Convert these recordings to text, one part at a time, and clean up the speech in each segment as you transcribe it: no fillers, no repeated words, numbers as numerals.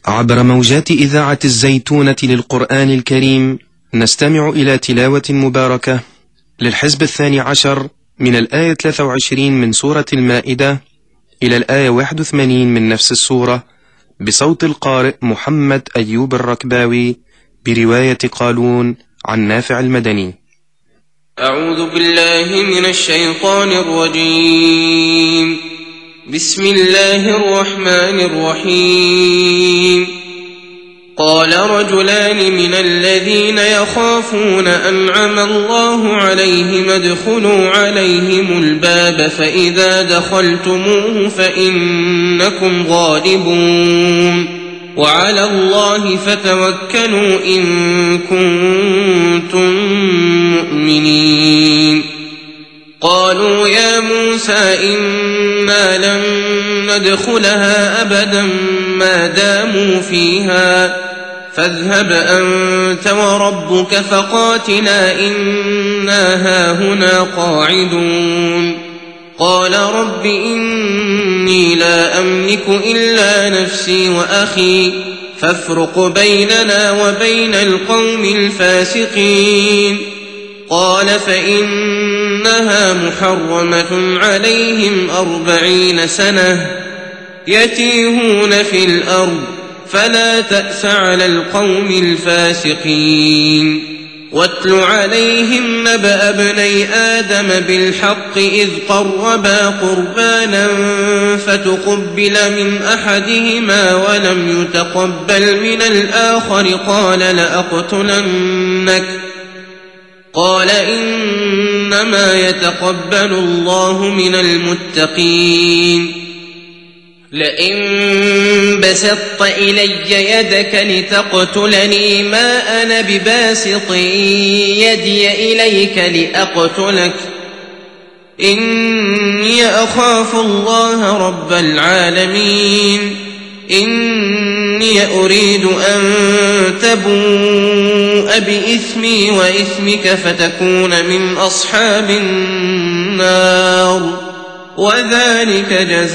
عبر موجات إذاعة الزيتونة للقرآن الكريم نستمع إلى تلاوة مباركة للحزب 12 من الآية 23 من سورة المائدة إلى الآية 81 من نفس السورة بصوت القارئ محمد أيوب الركباوي برواية قالون عن نافع المدني. أعوذ بالله من الشيطان الرجيم. بسم الله الرحمن الرحيم. قال رجلان من الذين يخافون أنعم الله عليهم ادخلوا عليهم الباب فإذا دخلتموه فإنكم غالبون وعلى الله فتوكلوا إن كنتم مؤمنين. قالوا يا موسى إنا لن ندخلها أبدا ما داموا فيها فاذهب أنت وربك فقاتلا إنا هاهنا قاعدون. قال رب إني لا أملك إلا نفسي وأخي فافرق بيننا وبين القوم الفاسقين. قال فإنها محرمة عليهم 40 سنة يتيهون في الأرض فلا تأس على القوم الفاسقين. واتل عليهم نبأ ابني آدم بالحق إذ قربا قربانا فتقبل من أحدهما ولم يتقبل من الآخر قال لأقتلنك. قال إنما يتقبل الله من المتقين. لئن بسطت إلي يدك لتقتلني ما أنا بباسط يدي إليك لأقتلك إني أخاف الله رب العالمين. إني أريد أن تبوء بإثمي وإثمك فتكون من أصحاب النار وذلك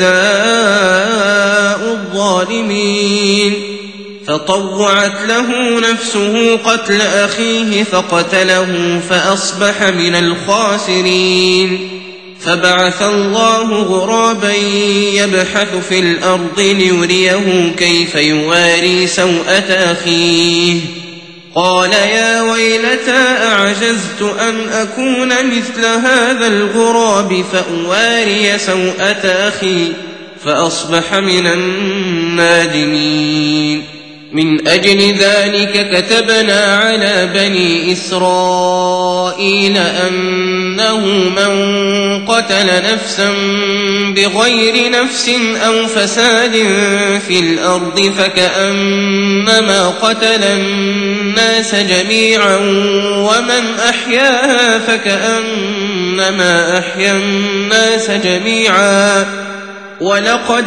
جزاء الظالمين. فطوعت له نفسه قتل أخيه فقتله فأصبح من الخاسرين. فبعث الله غرابا يبحث في الأرض ليريه كيف يواري سوءة أخيه. قال يا ويلتى أعجزت أن أكون مثل هذا الغراب فأواري سوءة أخي فأصبح من النادمين. من أجل ذلك كتبنا على بني إسرائيل أنه من قتل نفسا بغير نفس أو فساد في الأرض فكأنما قتل الناس جميعا ومن أحياها فكأنما أحيا الناس جميعا. ولقد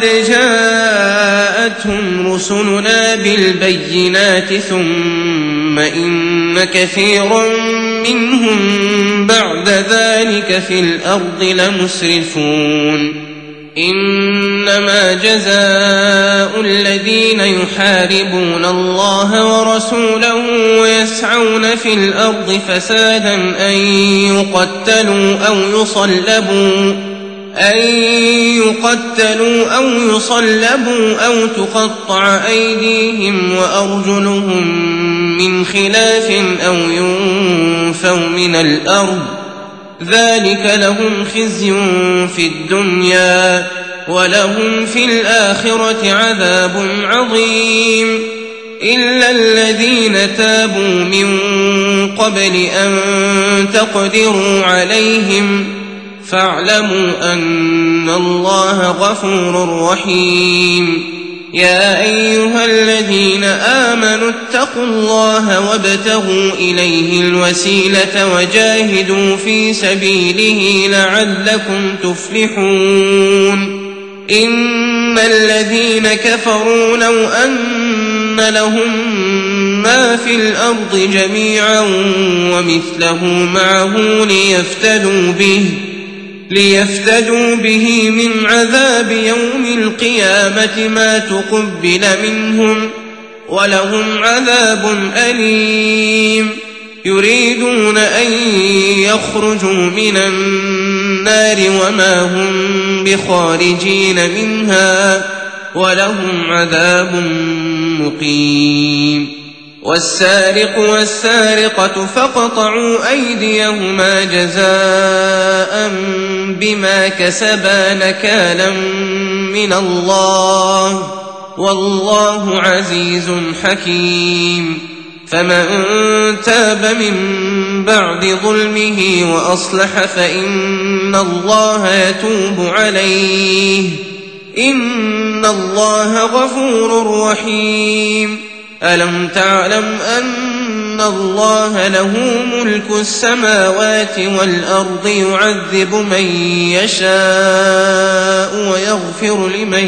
جاءتهم رسلنا بالبينات ثم إن كثيرا منهم بعد ذلك في الأرض لمسرفون. إنما جزاء الذين يحاربون الله ورسوله ويسعون في الأرض فسادا أن يقتلوا أو يصلبوا أو تقطع أيديهم وأرجلهم من خلاف أو ينفوا من الأرض ذلك لهم خزي في الدنيا ولهم في الآخرة عذاب عظيم. إلا الذين تابوا من قبل أن تقدروا عليهم فاعلموا أن الله غفور رحيم. يا أيها الذين آمنوا اتقوا الله وابتغوا إليه الوسيلة وجاهدوا في سبيله لعلكم تفلحون. إن الذين كفروا لو أن لهم ما في الأرض جميعا ومثله معه ليفتدوا به من عذاب يوم القيامة ما تقبل منهم ولهم عذاب أليم يريدون أن يخرجوا من النار وما هم بخارجين منها ولهم عذاب مقيم والسارق والسارقة فاقطعوا أيديهما جزاء بما كسبا نكالا من الله والله عزيز حكيم فمن تاب من بعد ظلمه وأصلح فإن الله يتوب عليه إن الله غفور رحيم ألم تعلم أن الله له ملك السماوات والأرض يعذب من يشاء ويغفر لمن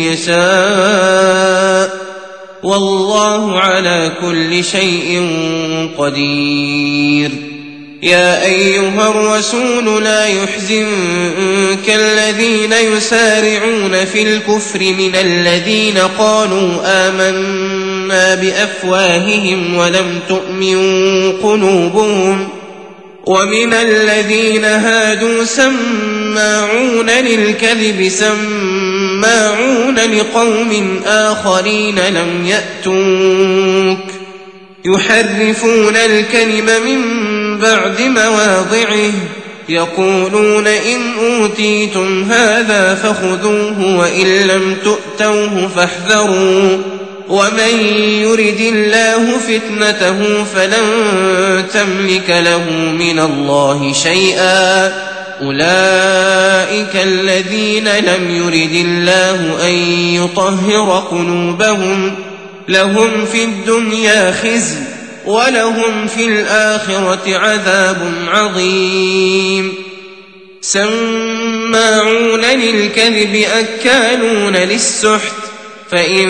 يشاء والله على كل شيء قدير يا أيها الرسول لا يحزنك الذين يسارعون في الكفر من الذين قالوا آمنا بأفواههم ولم تؤمن قلوبهم ومن الذين هادوا سماعون للكذب سماعون لقوم آخرين لم يأتوك يحرفون الكلم من بعد مواضعه يقولون إن أوتيتم هذا فخذوه وإن لم تؤتوه فاحذروا ومن يرد الله فتنته فلن تملك له من الله شيئا أولئك الذين لم يرد الله أن يطهر قلوبهم لهم في الدنيا خزي ولهم في الآخرة عذاب عظيم سماعون للكذب أكالون للسحت فإن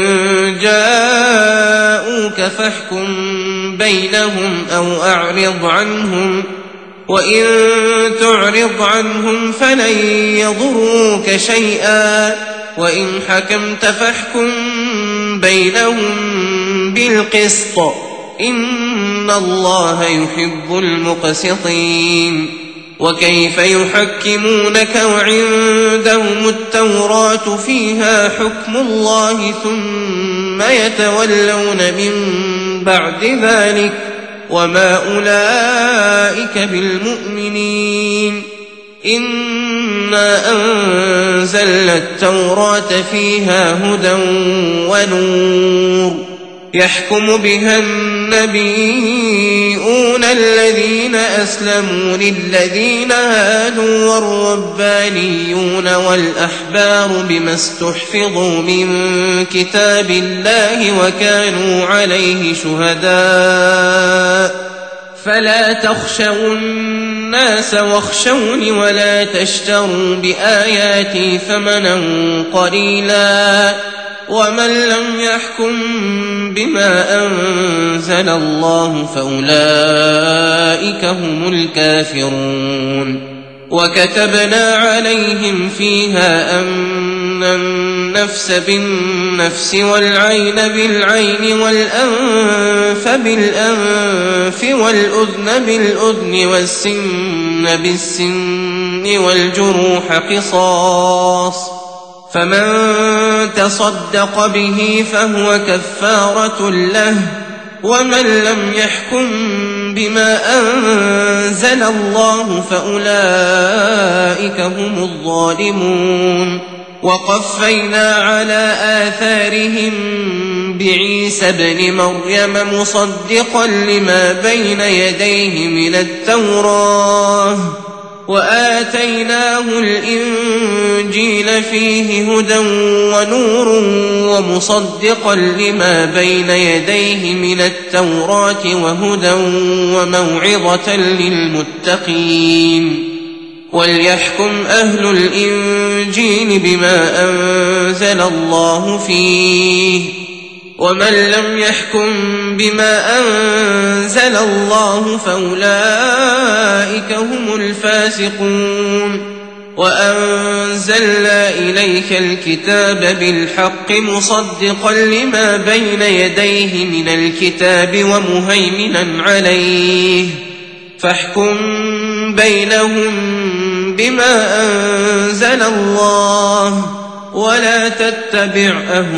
جاءوك فاحكم بينهم أو أعرض عنهم وإن تعرض عنهم فلن يضروك شيئا وإن حكمت فاحكم بينهم بالقسط إن الله يحب المقسطين وكيف يحكمونك وعندهم التوراة فيها حكم الله ثم يتولون من بعد ذلك وما أولئك بالمؤمنين إنا أنزلنا التوراة فيها هدى ونور يحكم بها النبيون الذين أسلموا للذين هادوا والربانيون والأحبار بما استحفظوا من كتاب الله وكانوا عليه شهداء فلا تخشوا الناس واخشوني ولا تشتروا بآياتي ثمنا قليلا ومن لم يحكم بما أنزل الله فأولئك هم الكافرون وكتبنا عليهم فيها أن النفس بالنفس والعين بالعين والأنف بالأنف والأذن بالأذن والسن بالسن والجروح قصاص فمن تصدق به فهو كفارة له ومن لم يحكم بما أنزل الله فأولئك هم الظالمون وقفينا على آثارهم بعيسى ابن مريم مصدقا لما بين يديه من التوراة وآتيناه الإنجيل فيه هدى ونور ومصدقا لما بين يديه من التوراة وهدى وموعظة للمتقين وليحكم أهل الإنجيل بما أنزل الله فيه ومن لم يحكم بما أنزل الله فأولئك هم الفاسقون وأنزلنا إليك الكتاب بالحق مصدقا لما بين يديه من الكتاب ومهيمنا عليه فاحكم بينهم بما أنزل الله ولا تتبع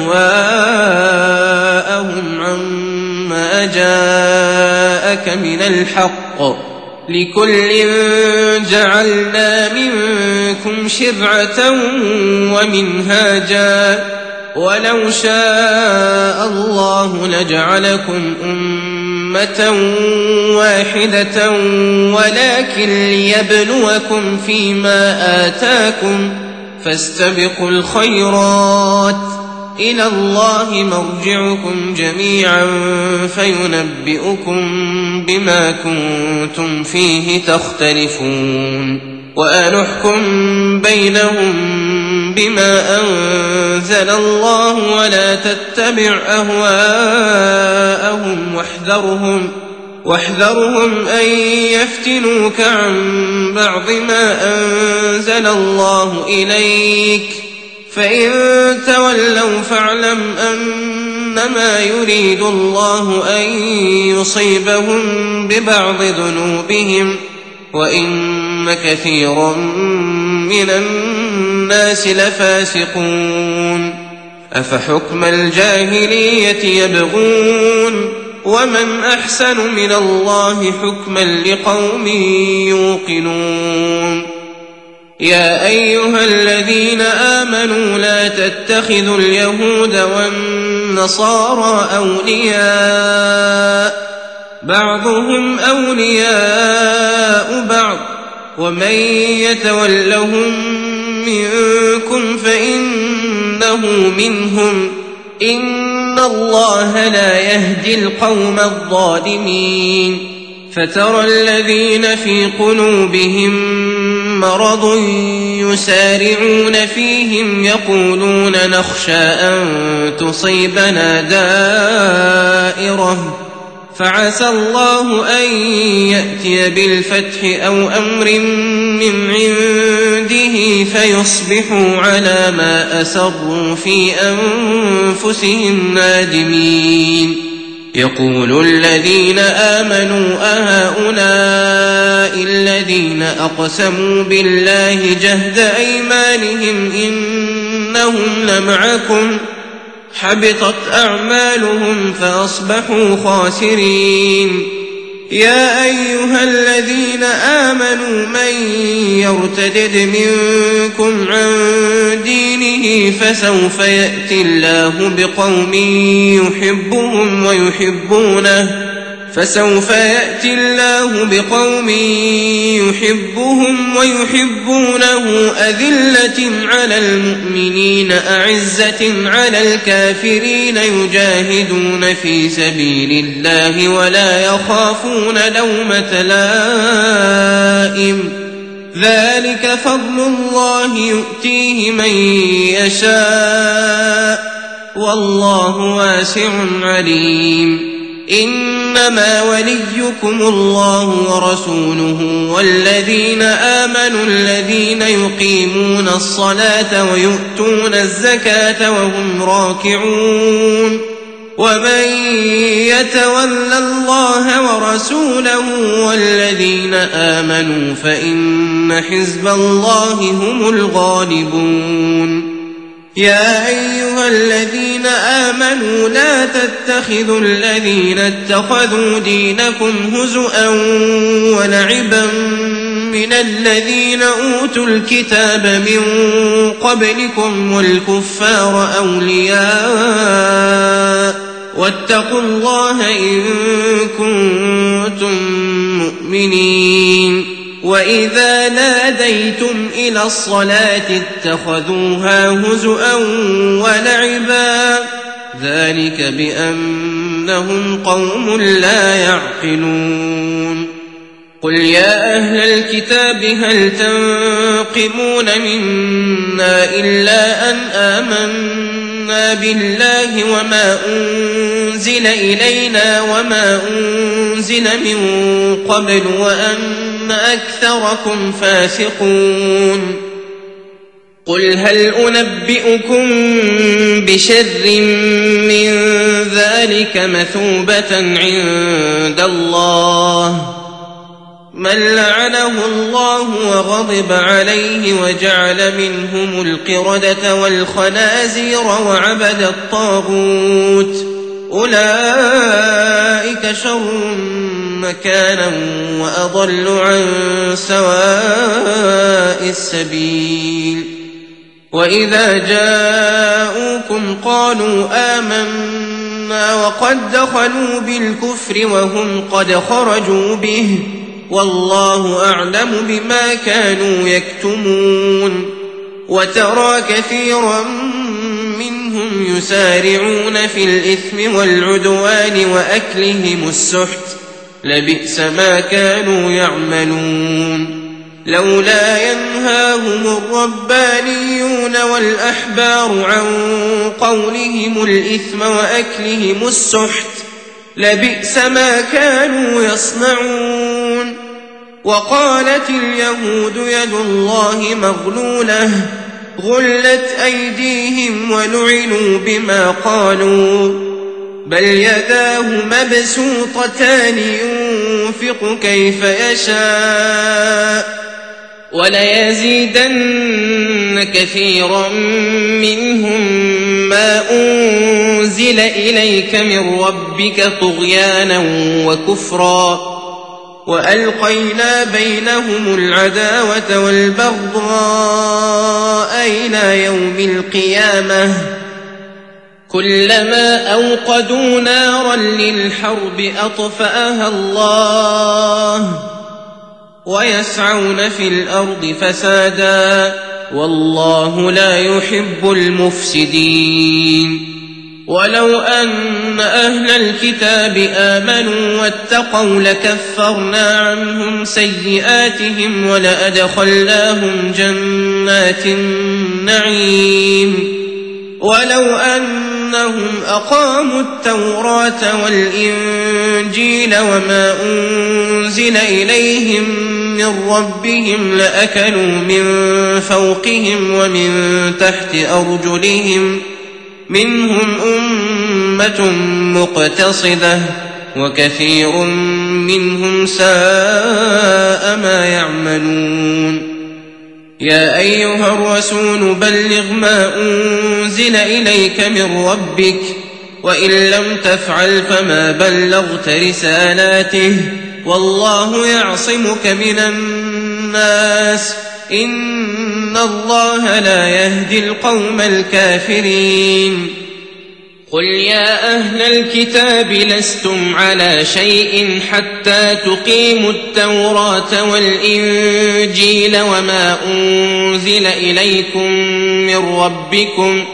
أهواءهم عما جاءك من الحق لكل جعلنا منكم شرعة ومنهاجا ولو شاء الله لجعلكم أمة واحدة ولكن ليبلوكم فيما آتاكم فاستبقوا الخيرات إلى الله مرجعكم جميعا فينبئكم بما كنتم فيه تختلفون وأنحكم بينهم بما أنزل الله ولا تتبع أهواءهم واحذرهم أن يفتنوك عن بعض ما أنزل الله إليك فإن تولوا فاعلم أنما يريد الله أن يصيبهم ببعض ذنوبهم وإن كثيرا من الناس لفاسقون أفحكم الجاهلية يبغون ومن أحسن من الله حكما لقوم يوقنون يا أيها الذين آمنوا لا تتخذوا اليهود والنصارى أولياء بعضهم أولياء بعض ومن يتولهم منكم فإنه منهم إن الله لا يهدي القوم الظالمين فترى الذين في قلوبهم مرض يسارعون فيهم يقولون نخشى أن تصيبنا دائرة فعسى الله أن يأتي بالفتح أو أمر من عنده فيصبحوا على ما أسروا في أنفسهم نادمين يقول الذين آمنوا أهؤلاء الذين أقسموا بالله جهد أيمانهم إنهم لمعكم حبطت أعمالهم فأصبحوا خاسرين يا أيها الذين آمنوا من يرتدد منكم عن دينه فسوف يأتي الله بقوم يحبهم ويحبونه أذلة على المؤمنين أعزة على الكافرين يجاهدون في سبيل الله ولا يخافون لومة لائم ذلك فضل الله يؤتيه من يشاء والله واسع عليم إنما وليكم الله ورسوله والذين آمنوا الذين يقيمون الصلاة ويؤتون الزكاة وهم راكعون ومن يتول الله ورسوله والذين آمنوا فإن حزب الله هم الغالبون يا أيها الذين آمنوا لا تتخذوا الذين اتخذوا دينكم هزؤا ولعبا من الذين أوتوا الكتاب من قبلكم والكفار أولياء واتقوا الله إن كنتم مؤمنين وإذا ناديتم إلى الصلاة اتخذوها هزؤا ولعبا ذلك بأنهم قوم لا يعقلون قل يا أهل الكتاب هل تنقمون منا إلا أن آمنا بالله وما أنزل إلينا وما أنزل من قبل وأن أكثركم فاسقون قل هل أنبئكم بشر من ذلك مثوبة عند الله من لعنه الله وغضب عليه وجعل منهم القردة والخنازير وعبد الطاغوت أولئك شر مكانا وأضل عن سواء السبيل وإذا جاءوكم قالوا آمنا وقد دخلوا بالكفر وهم قد خرجوا به والله أعلم بما كانوا يكتمون وترى كثيرا منهم يسارعون في الإثم والعدوان وأكلهم السحت لبئس ما كانوا يعملون لولا ينهاهم الربانيون والأحبار عن قولهم الإثم وأكلهم السحت لبئس ما كانوا يصنعون وقالت اليهود يد الله مغلولة غلت أيديهم ولعنوا بما قالوا بل يداه مبسوطتان ينفق كيف يشاء وليزيدن كثيرا منهم ما أنزل إليك من ربك طغيانا وكفرا وألقينا بينهم العداوة والبغضاء إلى يوم القيامة كلما أوقدوا نارا للحرب أطفأها الله ويسعون في الأرض فسادا والله لا يحب المفسدين ولو أن أهل الكتاب آمنوا واتقوا لكفرنا عنهم سيئاتهم ولأدخلناهم جنات النعيم ولو أنهم أقاموا التوراة والإنجيل وما أنزل إليهم من ربهم لأكلوا من فوقهم ومن تحت أرجلهم منهم أمة مقتصدة وكثير منهم ساء ما يعملون يا أيها الرسول بلغ ما أنزل إليك من ربك وإن لم تفعل فما بلغت رسالاته والله يعصمك من الناس إن الله لا يهدي القوم الكافرين قل يا أهل الكتاب لستم على شيء حتى تقيموا التوراة والإنجيل وما أنزل إليكم من ربكم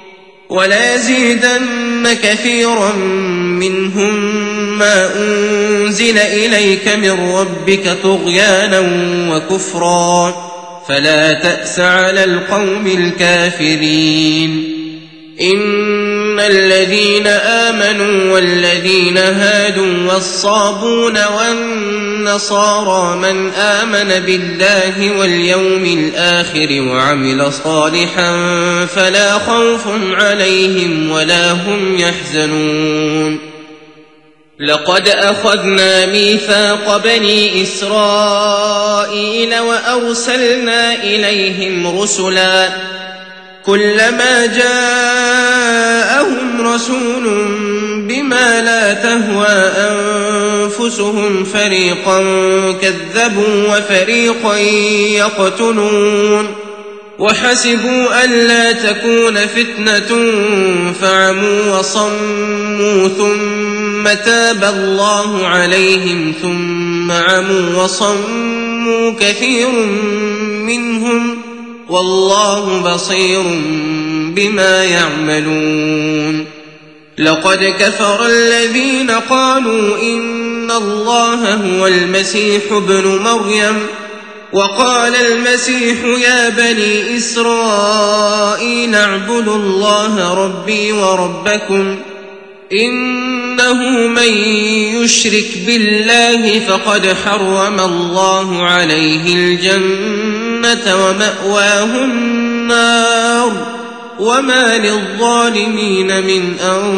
وليزيدن كثيرا منهم ما أنزل إليك من ربك طغيانا وكفرا فلا تأس على القوم الكافرين إن الذين آمنوا والذين هادوا والصابون والنصارى من آمن بالله واليوم الآخر وعمل صالحا فلا خوف عليهم ولا هم يحزنون لقد أخذنا ميثاق بني إسرائيل وأرسلنا إليهم رسلا كلما جاءهم رسول بما لا تهوى أنفسهم فريقا كذبوا وفريقا يقتلون وحسبوا ألا تكون فتنة فعموا وصموا ثم تاب الله عليهم ثم عموا وصموا كثير منهم والله بصير بما يعملون لقد كفر الذين قالوا إن الله هو المسيح ابن مريم وقال المسيح يا بني إسرائيل اعبدوا الله ربي وربكم إنه من يشرك بالله فقد حرم الله عليه الجنة ومأواه النار النار وما للظالمين من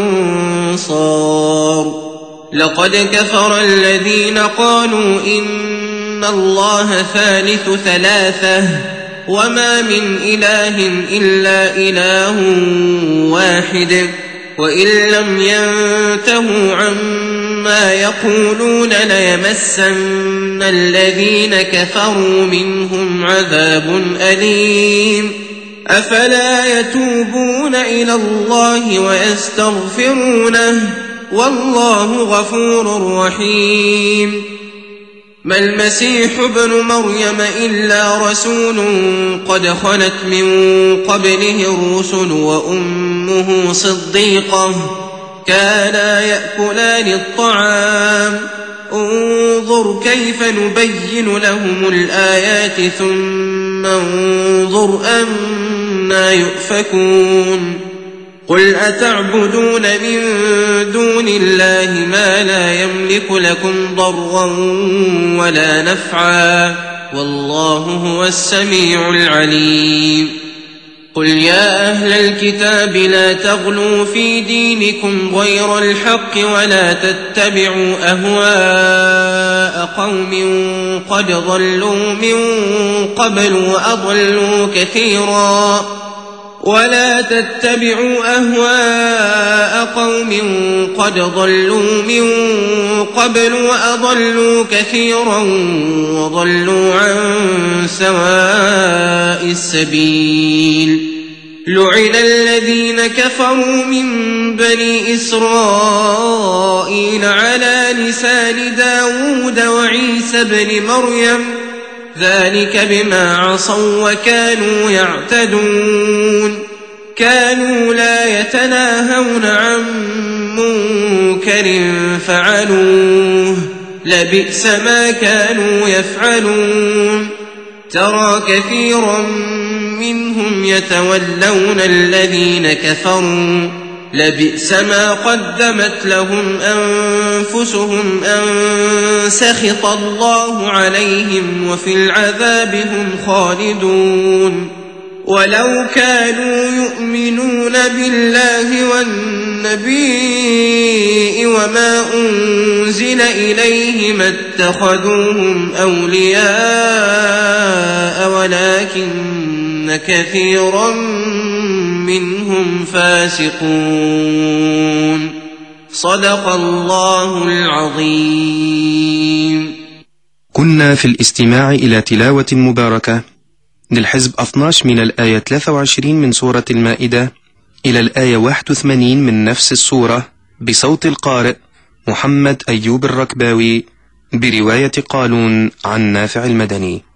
أنصار لقد كفر الذين قالوا إن الله ثالث ثلاثة وما من إله إلا إله واحد وإن لم ينتهوا عما يقولون ليمسن الذين كفروا منهم عذاب أليم أفلا يتوبون إلى الله ويستغفرونه والله غفور رحيم ما المسيح ابن مريم إلا رسول قد خلت من قبله الرسل وأمه صديقة كانا يأكلان الطعام انظر كيف نبين لهم الآيات ثم انظر أنا يؤفكون قل أتعبدون من دون الله ما لا يملك لكم ضرا ولا نفعا والله هو السميع العليم قل يا أهل الكتاب لا تغلوا في دينكم غير الحق ولا تتبعوا أهواء قوم قد ضلوا من قبل وأضلوا كثيرا ولا تتبعوا أهواء قوم قد ضلوا من قبل وأضلوا كثيرا وضلوا عن سواء السبيل لعن الذين كفروا من بني إسرائيل على لسان داود وعيسى بن مريم ذلك بما عصوا وكانوا يعتدون كانوا لا يتناهون عن منكر فعلوه لبئس ما كانوا يفعلون ترى كثيرا منهم يتولون الذين كفروا لبئس ما قدمت لهم أنفسهم أن سخط الله عليهم وفي العذاب هم خالدون ولو كانوا يؤمنون بالله والنبي وما أنزل إليه ما اتخذوهم أولياء ولكن كثيرا منهم فاسقون صدق الله العظيم. كنا في الاستماع إلى تلاوة مباركة للحزب 12 من الآية 23 من سورة المائدة إلى الآية 81 من نفس السورة بصوت القارئ محمد أيوب الركباوي برواية قالون عن نافع المدني.